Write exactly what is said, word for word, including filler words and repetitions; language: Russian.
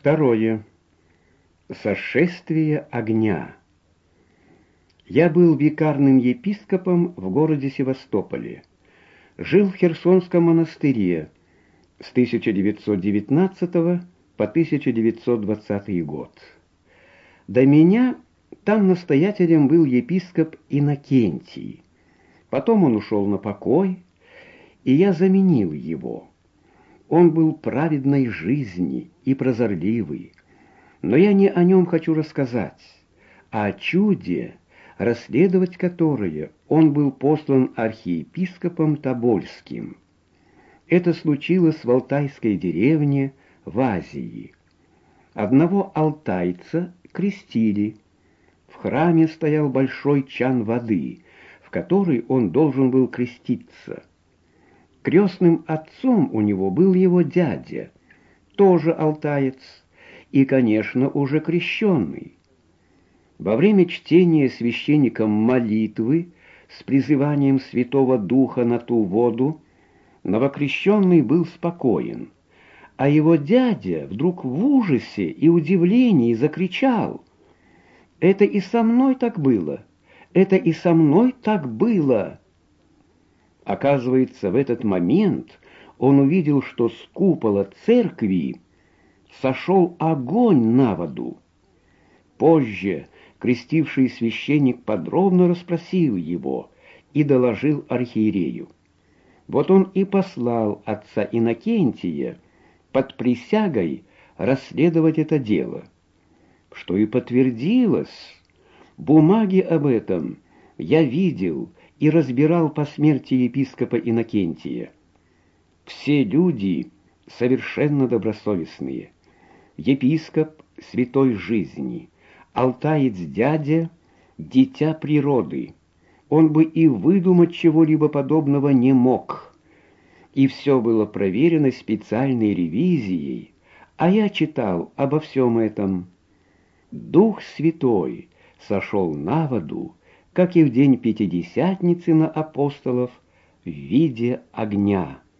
Второе. Сошествие огня. Я был викарным епископом в городе Севастополе. Жил в Херсонском монастыре с тысяча девятьсот девятнадцатого по тысяча девятьсот двадцатый год. До меня там настоятелем был епископ Иннокентий. Потом он ушел на покой, и я заменил его. Он был праведной жизни и прозорливый, но я не о нем хочу рассказать, а о чуде, расследовать которое он был послан архиепископом Тобольским. Это случилось в алтайской деревне в Азии. Одного алтайца крестили. В храме стоял большой чан воды, в который он должен был креститься. Крестным отцом у него был его дядя, тоже алтаец, и, конечно, уже крещенный. Во время чтения священником молитвы с призыванием Святого Духа на ту воду новокрещенный был спокоен, а его дядя вдруг в ужасе и удивлении закричал: «Это и со мной так было! Это и со мной так было!» Оказывается, в этот момент он увидел, что с купола церкви сошел огонь на воду. Позже крестивший священник подробно расспросил его и доложил архиерею. Вот он и послал отца Иннокентия под присягой расследовать это дело. Что и подтвердилось. Бумаги об этом я видел и разбирал по смерти епископа Иннокентия. Все люди совершенно добросовестные. Епископ святой жизни, алтаец-дядя — дитя природы. Он бы и выдумать чего-либо подобного не мог. И все было проверено специальной ревизией, а я читал обо всем этом. Дух Святой сошел на воду, как и в день Пятидесятницы на апостолов, в виде огня.